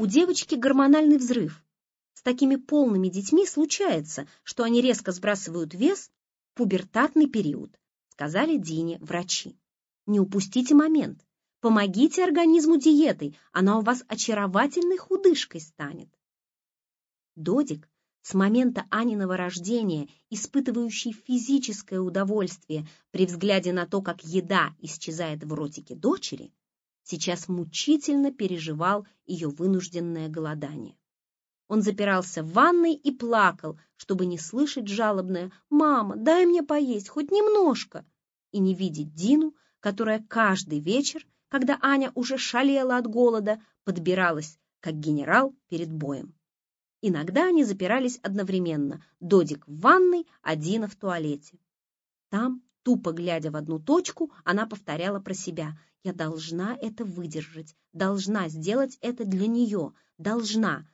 У девочки гормональный взрыв. С такими полными детьми случается, что они резко сбрасывают вес в пубертатный период, сказали Дине врачи. Не упустите момент. Помогите организму диетой, она у вас очаровательной худышкой станет. Додик, с момента Аниного рождения, испытывающий физическое удовольствие при взгляде на то, как еда исчезает в ротике дочери, сейчас мучительно переживал ее вынужденное голодание. Он запирался в ванной и плакал, чтобы не слышать жалобное «Мама, дай мне поесть, хоть немножко!» и не видеть Дину, которая каждый вечер, когда Аня уже шалела от голода, подбиралась, как генерал перед боем. Иногда они запирались одновременно, Додик в ванной, а Дина в туалете. Там, тупо глядя в одну точку, она повторяла про себя: «Я должна это выдержать, должна сделать это для нее, должна».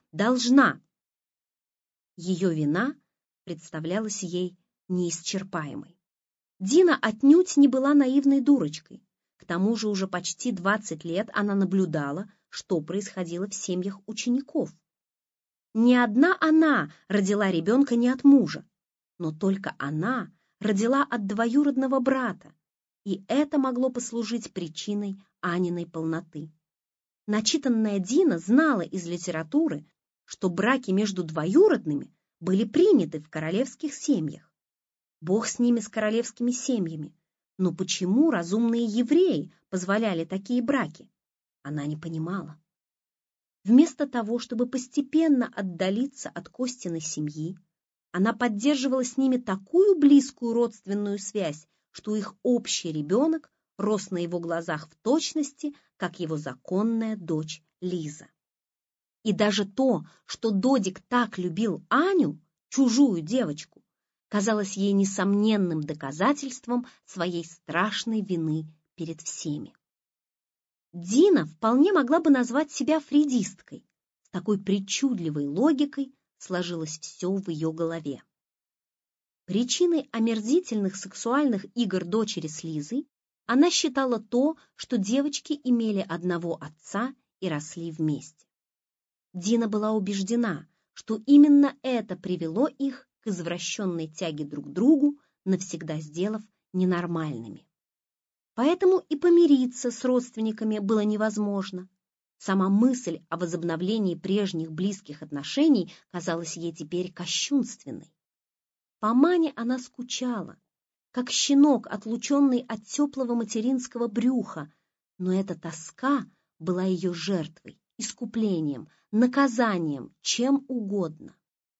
Ее вина представлялась ей неисчерпаемой. Дина отнюдь не была наивной дурочкой. К тому же уже почти 20 лет она наблюдала, что происходило в семьях учеников. Не одна она родила ребенка не от мужа, но только она родила от двоюродного брата, и это могло послужить причиной Аниной полноты. Начитанная Дина знала из литературы, что браки между двоюродными были приняты в королевских семьях. Бог с ними, с королевскими семьями. Но почему разумные евреи позволяли такие браки? Она не понимала. Вместо того, чтобы постепенно отдалиться от Костиной семьи, она поддерживала с ними такую близкую родственную связь, что их общий ребенок рос на его глазах в точности, как его законная дочь Лиза. И даже то, что Додик так любил Аню, чужую девочку, казалось ей несомненным доказательством своей страшной вины перед всеми. Дина вполне могла бы назвать себя фрейдисткой. С такой причудливой логикой сложилось все в ее голове. Причиной омерзительных сексуальных игр дочери с Лизой она считала то, что девочки имели одного отца и росли вместе. Дина была убеждена, что именно это привело их к извращенной тяге друг к другу, навсегда сделав ненормальными. Поэтому и помириться с родственниками было невозможно. Сама мысль о возобновлении прежних близких отношений казалась ей теперь кощунственной. По Мане она скучала, как щенок, отлученный от теплого материнского брюха, но эта тоска была ее жертвой, искуплением, наказанием, чем угодно.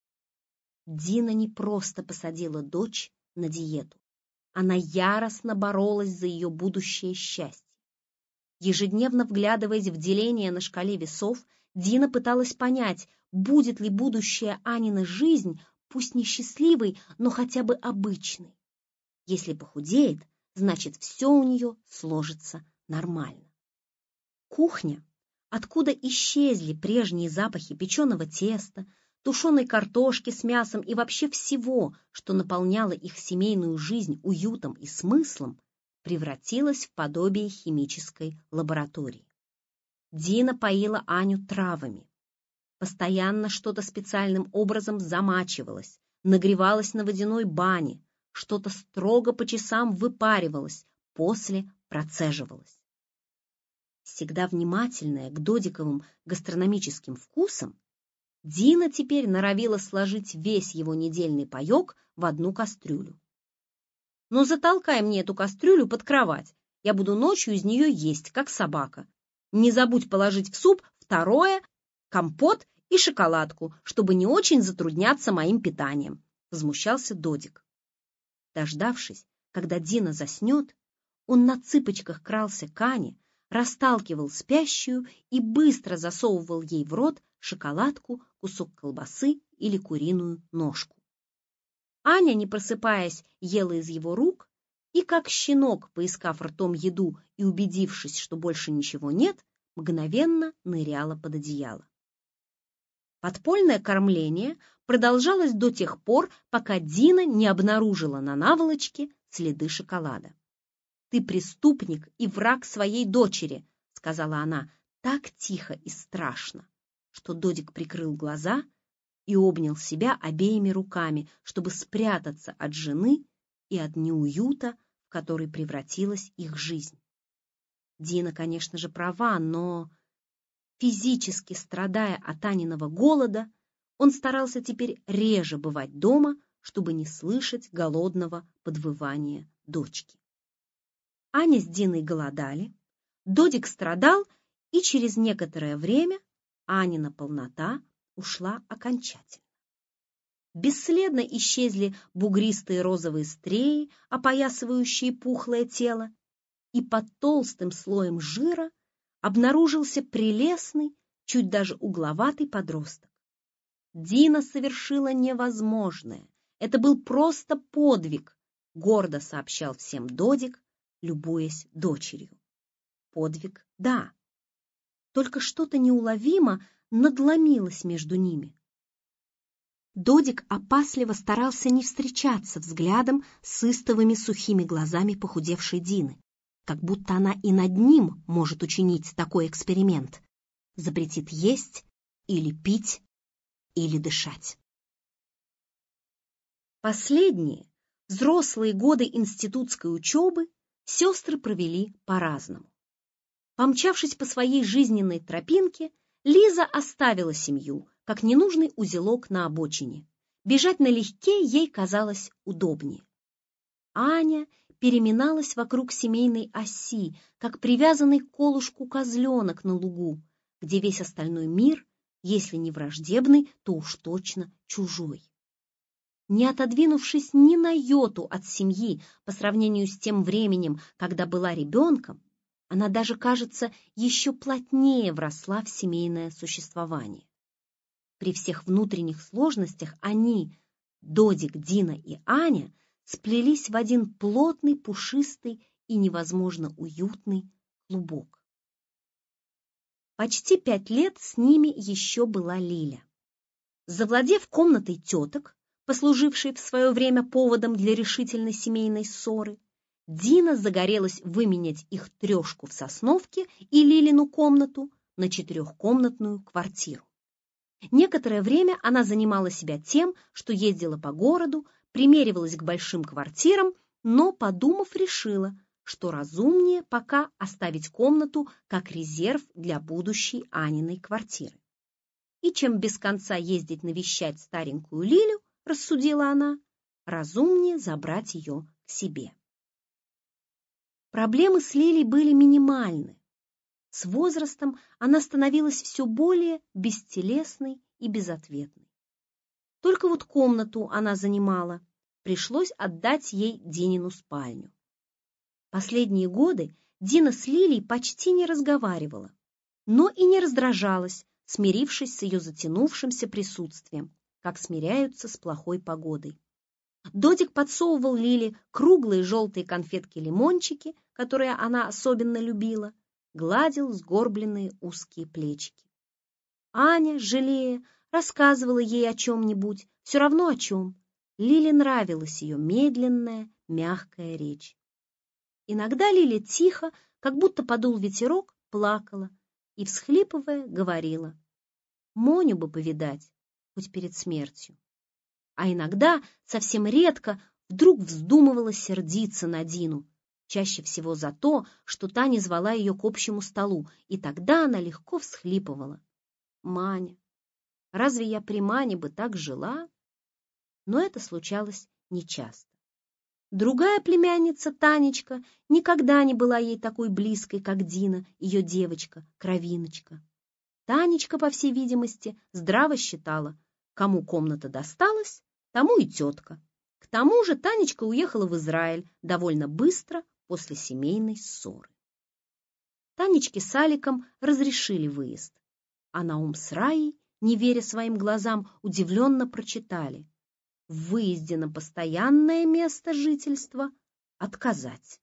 Дина не просто посадила дочь на диету. Она яростно боролась за ее будущее счастье. Ежедневно вглядываясь в деление на шкале весов, Дина пыталась понять, будет ли будущая Анина жизнь, пусть не счастливой, но хотя бы обычной. Если похудеет, значит, все у нее сложится нормально. Кухня, откуда исчезли прежние запахи печеного теста, тушеной картошки с мясом и вообще всего, что наполняло их семейную жизнь уютом и смыслом, превратилась в подобие химической лаборатории. Дина поила Аню травами. Постоянно что-то специальным образом замачивалось, нагревалось на водяной бане, что-то строго по часам выпаривалось, после процеживалось. Всегда внимательная к Додиковым гастрономическим вкусам, Дина теперь норовила сложить весь его недельный паек в одну кастрюлю. «Ну, затолкай мне эту кастрюлю под кровать, я буду ночью из нее есть, как собака. Не забудь положить в суп второе, компот и шоколадку, чтобы не очень затрудняться моим питанием», — возмущался Додик. Дождавшись, когда Дина заснет, он на цыпочках крался к Ане, расталкивал спящую и быстро засовывал ей в рот шоколадку, кусок колбасы или куриную ножку. Аня, не просыпаясь, ела из его рук и, как щенок, поискав ртом еду и убедившись, что больше ничего нет, мгновенно ныряла под одеяло. Подпольное кормление продолжалось до тех пор, пока Дина не обнаружила на наволочке следы шоколада. «Ты преступник и враг своей дочери», — сказала она так тихо и страшно, что Додик прикрыл глаза и обнял себя обеими руками, чтобы спрятаться от жены и от неуюта, в который превратилась их жизнь. Дина, конечно же, права, но, физически страдая от Аниного голода, он старался теперь реже бывать дома, чтобы не слышать голодного подвывания дочки. Аня с Диной голодали, Додик страдал, и через некоторое время Анина полнота ушла окончательно. Бесследно исчезли бугристые розовые стреи, опоясывающие пухлое тело, и под толстым слоем жира обнаружился прелестный, чуть даже угловатый подросток. Дина совершила невозможное. Это был просто подвиг, гордо сообщал всем Додик, любуясь дочерью. Подвиг, да. Только что-то неуловимо надломилось между ними. Додик опасливо старался не встречаться взглядом с истовыми сухими глазами похудевшей Дины, как будто она и над ним может учинить такой эксперимент. Запретит есть или пить, или дышать. Последние, взрослые годы институтской учебы сестры провели по-разному. Помчавшись по своей жизненной тропинке, Лиза оставила семью, как ненужный узелок на обочине. Бежать налегке ей казалось удобнее. Аня переминалась вокруг семейной оси, как привязанный к колышку козленок на лугу, где весь остальной мир, если не враждебный, то уж точно чужой. Не отодвинувшись ни на йоту от семьи по сравнению с тем временем, когда была ребенком, она даже, кажется, еще плотнее вросла в семейное существование. При всех внутренних сложностях они, Додик, Дина и Аня, сплелись в один плотный, пушистый и невозможно уютный клубок. Почти 5 лет с ними еще была Лиля. Завладев комнатой теток, послужившей в свое время поводом для решительной семейной ссоры, Дина загорелась выменять их трешку в Сосновке и Лилину комнату на 4-комнатную квартиру. Некоторое время она занимала себя тем, что ездила по городу, примеривалась к большим квартирам, но, подумав, решила, что разумнее пока оставить комнату как резерв для будущей Аниной квартиры. И чем без конца ездить навещать старенькую Лилю, рассудила она, разумнее забрать ее к себе. Проблемы с Лилей были минимальны. С возрастом она становилась все более бестелесной и безответной. Только вот комнату она занимала, пришлось отдать ей Динину спальню. Последние годы Дина с Лилей почти не разговаривала, но и не раздражалась, смирившись с ее затянувшимся присутствием, как смиряются с плохой погодой. Додик подсовывал Лиле круглые желтые конфетки-лимончики, которые она особенно любила, гладил сгорбленные узкие плечики. Аня, жалея, рассказывала ей о чем-нибудь, все равно о чем. Лиле нравилась ее медленная, мягкая речь. Иногда Лиля тихо, как будто подул ветерок, плакала и, всхлипывая, говорила: «Моню бы повидать, хоть перед смертью». А иногда, совсем редко, вдруг вздумывала сердиться на Дину, чаще всего за то, что та не звала ее к общему столу, и тогда она легко всхлипывала: «Маня, разве я при Мане бы так жила?» Но это случалось нечасто. Другая племянница, Танечка, никогда не была ей такой близкой, как Дина, ее девочка, кровиночка. Танечка, по всей видимости, здраво считала, кому комната досталась, тому и тетка. К тому же Танечка уехала в Израиль довольно быстро после семейной ссоры. Танечке с Аликом разрешили выезд, а Наум с Раей, не веря своим глазам, удивленно прочитали: в выезде на постоянное место жительства отказать.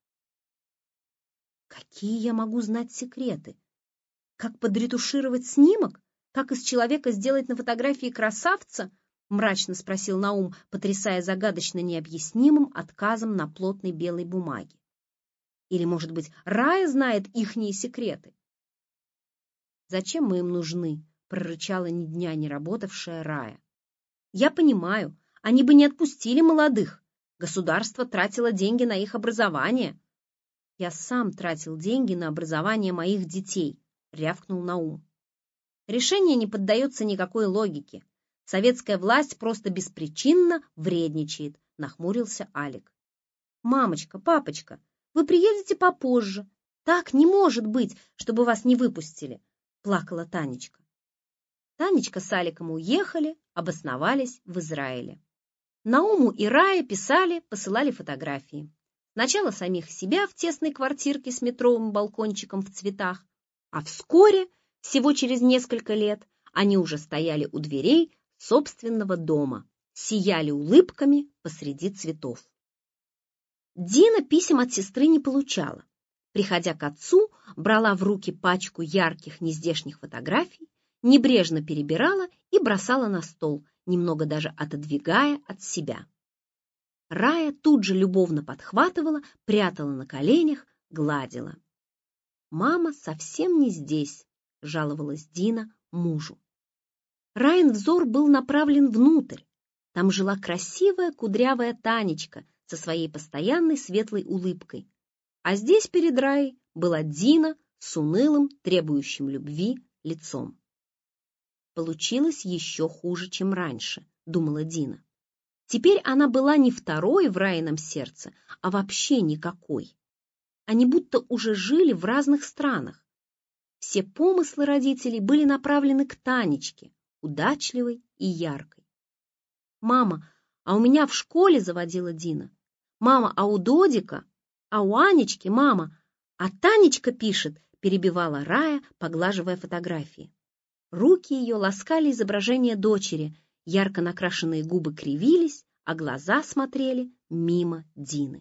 Какие я могу знать секреты? Как подретушировать снимок? Как из человека сделать на фотографии красавца? Мрачно спросил Наум, потрясая загадочно необъяснимым отказом на плотной белой бумаге. Или, может быть, Рая знает ихние секреты? Зачем мы им нужны? прорычала ни дня не работавшая Рая. «Я понимаю, они бы не отпустили молодых. Государство тратило деньги на их образование». «Я сам тратил деньги на образование моих детей», — рявкнул Наум. «Решение не поддается никакой логике. Советская власть просто беспричинно вредничает», — нахмурился Алик. «Мамочка, папочка, вы приедете попозже. Так не может быть, чтобы вас не выпустили», — плакала Танечка. Танечка с Аликом уехали, обосновались в Израиле. Науму и Рае писали, посылали фотографии. Сначала самих себя в тесной квартирке с метровым балкончиком в цветах, а вскоре, всего через несколько лет, они уже стояли у дверей собственного дома, сияли улыбками посреди цветов. Дина писем от сестры не получала. Приходя к отцу, брала в руки пачку ярких нездешних фотографий, небрежно перебирала и бросала на стол, немного даже отодвигая от себя. Рая тут же любовно подхватывала, прятала на коленях, гладила. «Мама совсем не здесь», — жаловалась Дина мужу. Раин взор был направлен внутрь. Там жила красивая кудрявая Танечка со своей постоянной светлой улыбкой. А здесь перед Раей была Дина с унылым, требующим любви лицом. Получилось еще хуже, чем раньше, думала Дина. Теперь она была не второй в Раином сердце, а вообще никакой. Они будто уже жили в разных странах. Все помыслы родителей были направлены к Танечке, удачливой и яркой. «Мама, а у меня в школе», — заводила Дина. «Мама, а у Додика? А у Анечки, мама? А Танечка пишет», — перебивала Рая, поглаживая фотографии. Руки ее ласкали изображение дочери, ярко накрашенные губы кривились, а глаза смотрели мимо Дины.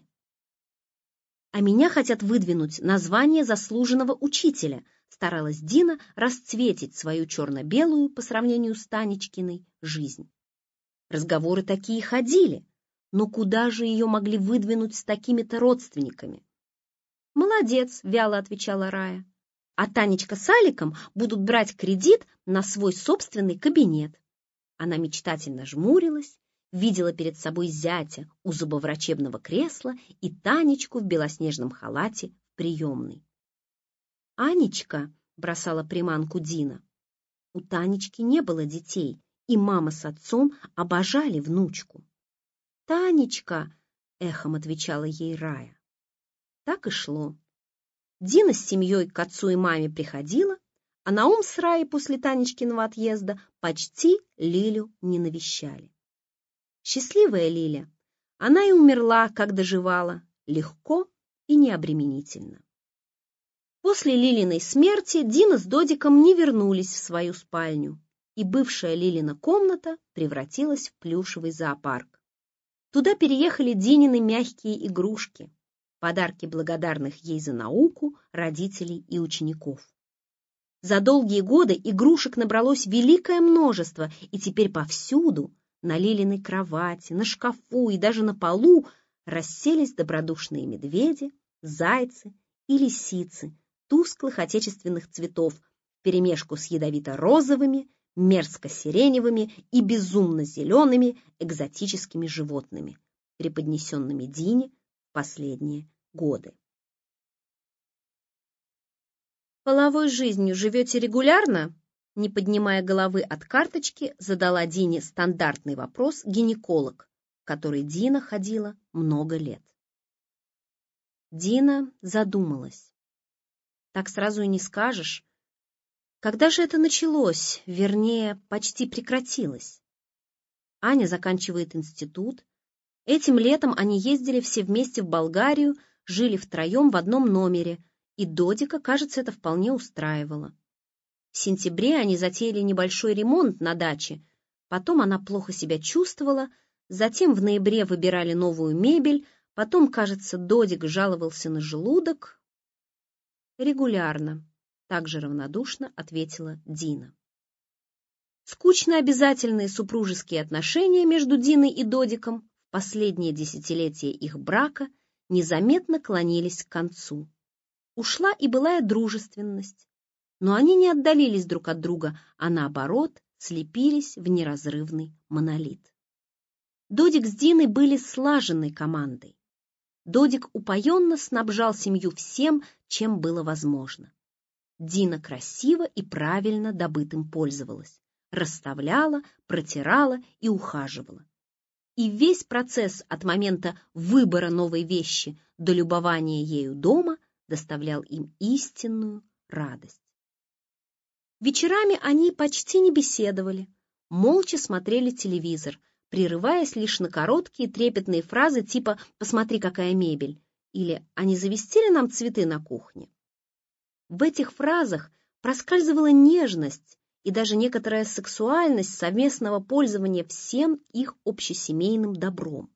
«А меня хотят выдвинуть на звание заслуженного учителя», старалась Дина расцветить свою черно-белую по сравнению с Танечкиной жизнь. Разговоры такие ходили, но куда же ее могли выдвинуть с такими-то родственниками? «Молодец», — вяло отвечала Рая. «А Танечка с Аликом будут брать кредит на свой собственный кабинет». Она мечтательно жмурилась, видела перед собой зятя у зубоврачебного кресла и Танечку в белоснежном халате в приемной. «Анечка», — бросала приманку Дина. У Танечки не было детей, и мама с отцом обожали внучку. «Танечка», — эхом отвечала ей Рая. Так и шло. Дина с семьей к отцу и маме приходила, а Наум с Раей после Танечкиного отъезда почти Лилю не навещали. Счастливая Лиля, она и умерла, как доживала, легко и необременительно. После Лилиной смерти Дина с Додиком не вернулись в свою спальню, и бывшая Лилина комната превратилась в плюшевый зоопарк. Туда переехали Динины мягкие игрушки, подарки благодарных ей за науку родителей и учеников. За долгие годы игрушек набралось великое множество, и теперь повсюду, на Лилиной кровати, на шкафу и даже на полу, расселись добродушные медведи, зайцы и лисицы тусклых отечественных цветов вперемешку с ядовито-розовыми, мерзко-сиреневыми и безумно-зелеными экзотическими животными, преподнесенными Дине в последние годы. «Половой жизнью живете регулярно?» Не поднимая головы от карточки, задала Дине стандартный вопрос гинеколог, в который Дина ходила много лет. Дина задумалась. Так сразу и не скажешь. Когда же это началось, вернее, почти прекратилось? Аня заканчивает институт. Этим летом они ездили все вместе в Болгарию, жили втроем в одном номере, и Додика, кажется, это вполне устраивало. В сентябре они затеяли небольшой ремонт на даче, потом она плохо себя чувствовала, затем в ноябре выбирали новую мебель, потом, кажется, Додик жаловался на желудок. «Регулярно», — также равнодушно ответила Дина. Скучно обязательные супружеские отношения между Диной и Додиком в последнее десятилетие их брака незаметно клонились к концу. Ушла и былая дружественность. но они не отдалились друг от друга, а наоборот слепились в неразрывный монолит. Додик с Диной были слаженной командой. Додик упоенно снабжал семью всем, чем было возможно. Дина красиво и правильно добытым пользовалась, расставляла, протирала и ухаживала. И весь процесс от момента выбора новой вещи до любования ею дома доставлял им истинную радость. Вечерами они почти не беседовали, молча смотрели телевизор, прерываясь лишь на короткие трепетные фразы типа «посмотри, какая мебель» или «а не завести ли нам цветы на кухне?». В этих фразах проскальзывала нежность и даже некоторая сексуальность совместного пользования всем их общесемейным добром.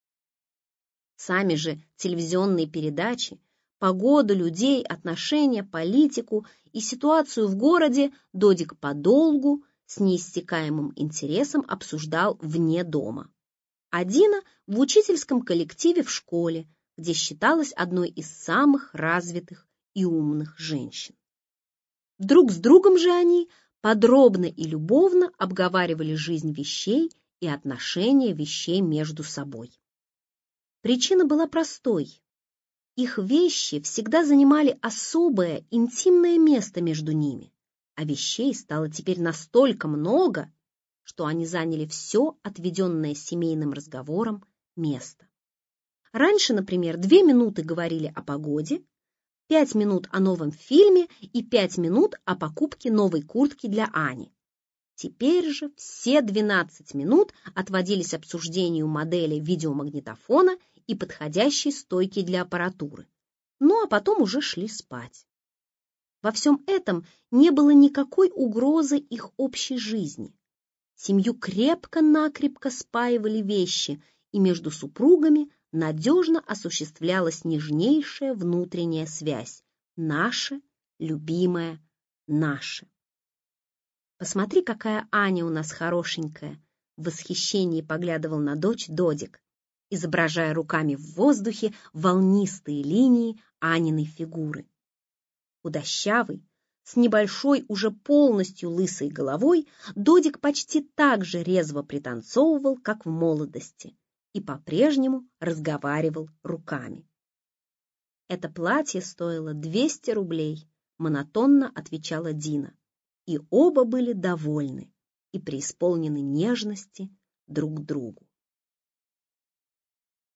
Сами же телевизионные передачи, погоду, людей, отношения, политику и ситуацию в городе Додик подолгу, с неиссякаемым интересом обсуждал вне дома. А Дина в учительском коллективе в школе, где считалась одной из самых развитых и умных женщин. Друг с другом же они подробно и любовно обговаривали жизнь вещей и отношения вещей между собой. Причина была простой. Их вещи всегда занимали особое, интимное место между ними, а вещей стало теперь настолько много, что они заняли все отведенное семейным разговором место. Раньше, например, 2 минуты говорили о погоде, 5 минут о новом фильме и 5 минут о покупке новой куртки для Ани. Теперь же все 12 минут отводились обсуждению модели видеомагнитофона и подходящей стойки для аппаратуры. Ну а потом уже шли спать. Во всем этом не было никакой угрозы их общей жизни. Семью крепко-накрепко спаивали вещи, и между супругами надежно осуществлялась нежнейшая внутренняя связь. Наше, любимое, наше. «Посмотри, какая Аня у нас хорошенькая!» В восхищении поглядывал на дочь Додик, изображая руками в воздухе волнистые линии Аниной фигуры. Худощавый, с небольшой, уже полностью лысой головой, Додик почти так же резво пританцовывал, как в молодости, и по-прежнему разговаривал руками. «Это платье стоило 200 рублей», — монотонно отвечала Дина, и оба были довольны и преисполнены нежности друг к другу.